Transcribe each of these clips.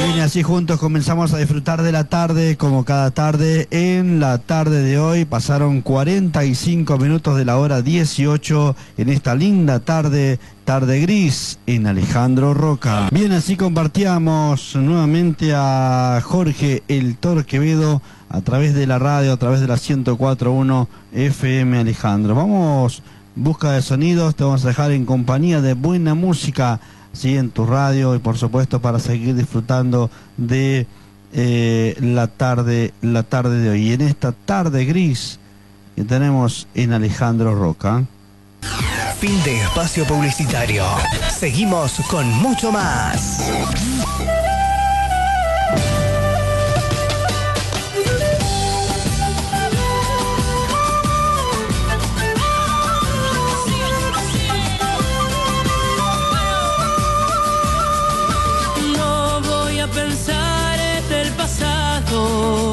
Bien, y así juntos comenzamos a disfrutar de la tarde, como cada tarde. En la tarde de hoy pasaron 45 minutos de la hora 18 en esta linda tarde, tarde gris, en Alejandro Roca. Bien, así compartíamos nuevamente a Jorge El Toro Quevedo a través de la radio, a través de la 104.1 FM Alejandro. Vamos, busca de sonidos, te vamos a dejar en compañía de buena música, sí, en tu radio, y por supuesto para seguir disfrutando de la tarde de hoy. Y en esta tarde gris que tenemos en Alejandro Roca. Fin de espacio publicitario. Seguimos con mucho más. Pensar en el pasado,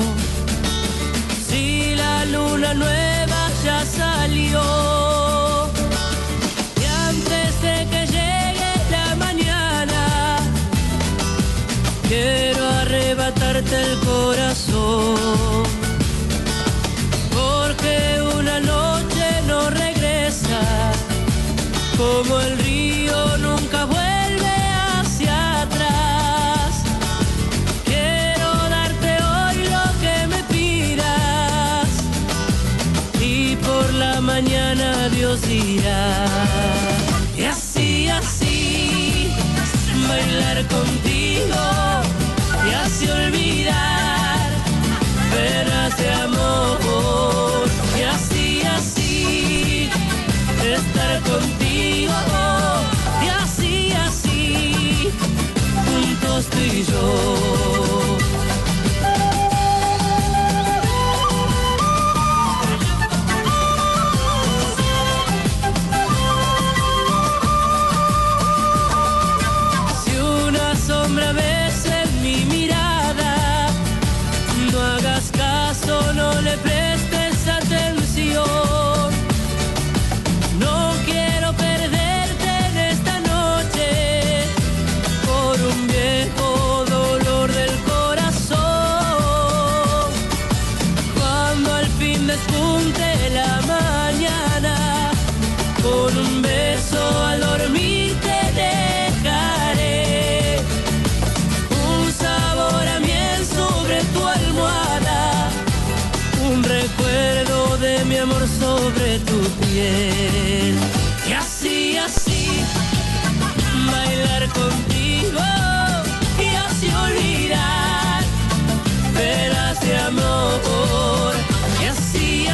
si la luna nueva ya salió, y antes de que llegue la mañana, quiero arrebatarte el corazón, porque una noche no regresa, como el río nunca vuelve hacia atrás. La mañana Dios dirá, y así, bailar contigo, y así olvidar penas de amor, y así, estar contigo, y así, juntos tú y yo. Sombra ves en mi mirada, no hagas caso, no le prestes atención. No quiero perderte en esta noche por un viejo dolor del corazón. Cuando al fin despunte la mañana, con un beso al dormir te dejaré. Tu almohada, un recuerdo de mi amor sobre tu piel, y así, bailar contigo, y así olvidar penas de amor, y así,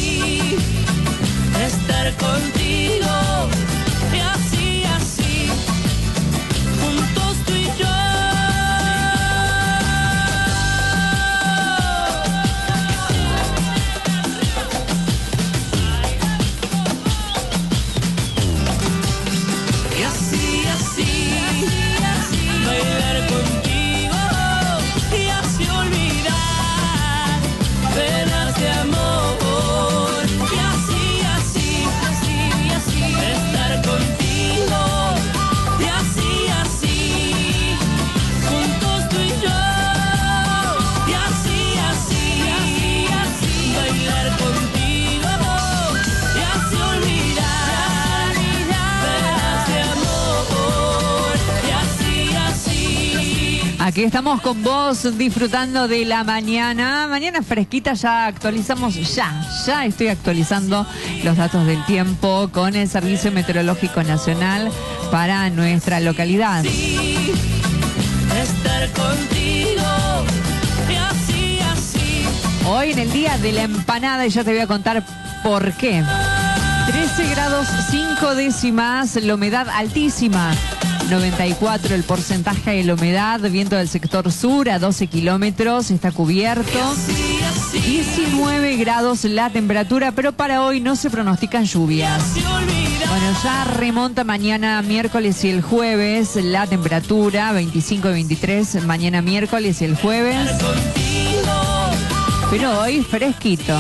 estar contigo, y así, juntos tú y yo. Bailar contigo y así olvidar penas de amor, y así, estar contigo, y así, juntos tú y yo, y así, bailar contigo y así olvidar penas de amor, y así. Aquí estamos con vos disfrutando de la mañana fresquita. Ya actualizamos, ya estoy actualizando los datos del tiempo con el Servicio Meteorológico Nacional para nuestra localidad. Sí, estar contigo, y así. Hoy en el día de la empanada, y ya te voy a contar por qué. 13 grados 5 décimas, la humedad altísima. 94 el porcentaje de la humedad, viento del sector sur a 12 kilómetros, está cubierto. 19 grados la temperatura, pero para hoy no se pronostican lluvias. Bueno, ya remonta mañana miércoles y el jueves la temperatura, 25 y 23 mañana miércoles y el jueves. Pero hoy fresquito.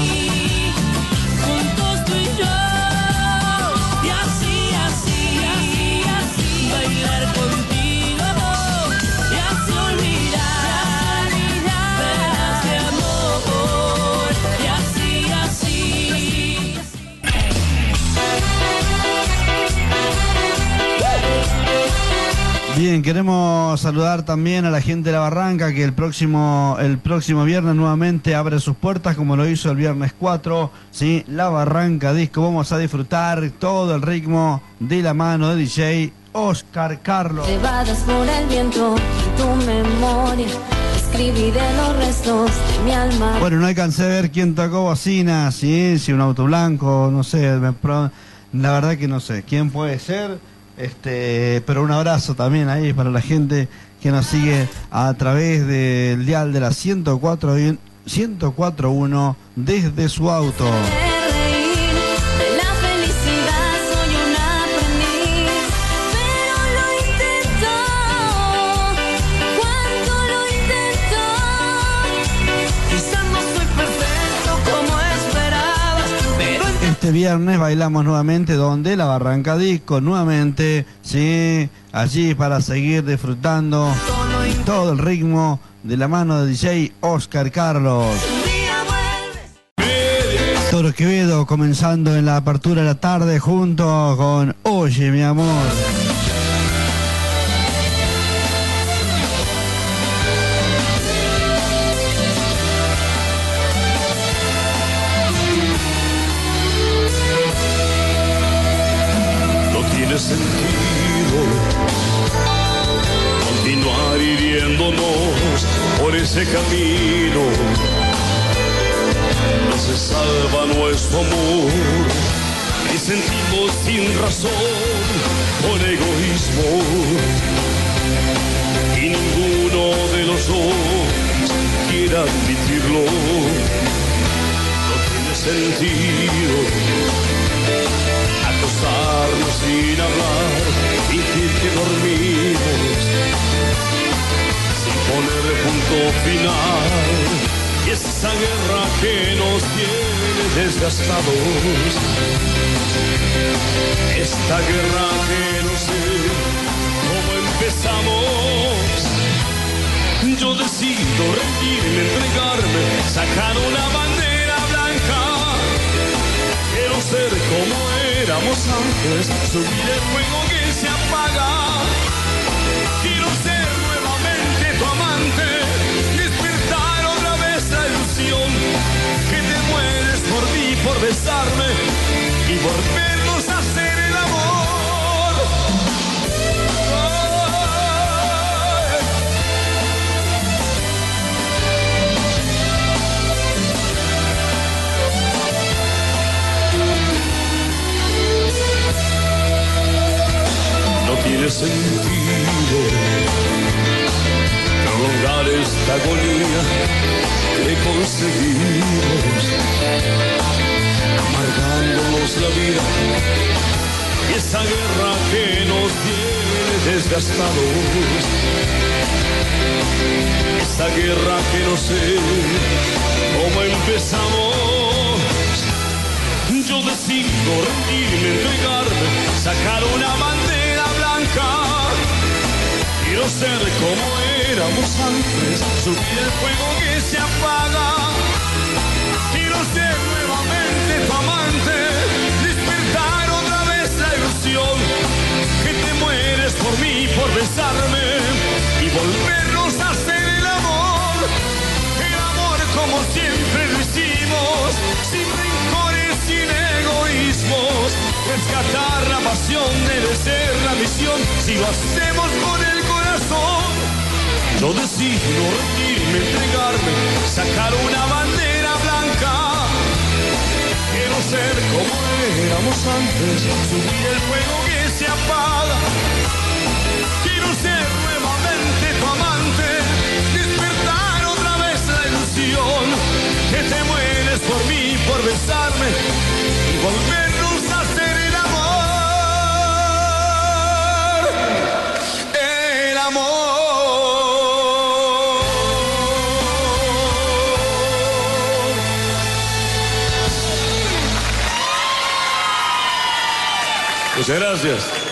queremos saludar también a la gente de La Barranca, que el próximo viernes nuevamente abre sus puertas, como lo hizo el viernes 4, ¿sí? La Barranca Disco. Vamos a disfrutar todo el ritmo de la mano de DJ Oscar Carlos. Llevadas por el viento, en tu memoria, escribiré los restos de mi alma. Bueno, no alcancé a ver quién tocó bocina, ¿sí? Si un auto blanco, no sé, la verdad que no sé quién puede ser. Pero un abrazo también ahí para la gente que nos sigue a través del dial de la 104.1 desde su auto. Este viernes bailamos nuevamente donde La Barranca Disco, nuevamente, sí, allí para seguir disfrutando todo el ritmo de la mano de DJ Oscar Carlos. Toro Quevedo comenzando en la apertura de la tarde junto con Oye mi amor. Sentido continuar hiriéndonos por ese camino. No se salva nuestro amor y sentimos sin razón por egoísmo, y ninguno de los dos quiere admitirlo. No tiene sentido acostarnos sin hablar, fingir que dormimos, sin poner punto final. Y esa guerra que nos tiene desgastados, esta guerra que no sé cómo empezamos. Yo decido rendirme, entregarme, sacar una bandera blanca. Quiero ser como éramos antes, subir el fuego que se apaga. Quiero ser nuevamente tu amante, despertar otra vez la ilusión, que te mueres por mí, por besarme y volvernos a hacer el amor. Tiene sentido prolongar esta agonía que conseguimos, amargándonos la vida, y esa guerra que nos tiene desgastados, esa guerra que no sé cómo empezamos. Yo decido rendirme, entregarme, sacar una bandera blanca. Quiero ser como éramos antes, subir el fuego que se apaga. Quiero ser nuevamente tu amante, despertar otra vez la ilusión, que te mueres por mí, por besarme y volvernos a hacer el amor como siempre lo hicimos, sin rencores, sin egoísmos. Rescatar la pasión debe ser la misión, si lo hacemos con el corazón. Yo decido rendirme, entregarme, sacar una bandera blanca. Quiero ser como éramos antes, subir el fuego que se apaga. Quiero ser nuevamente tu amante, despertar otra vez la ilusión, que te mueres por mí, por besarme y volvernos a hacer el amor. El amor. Muchas gracias.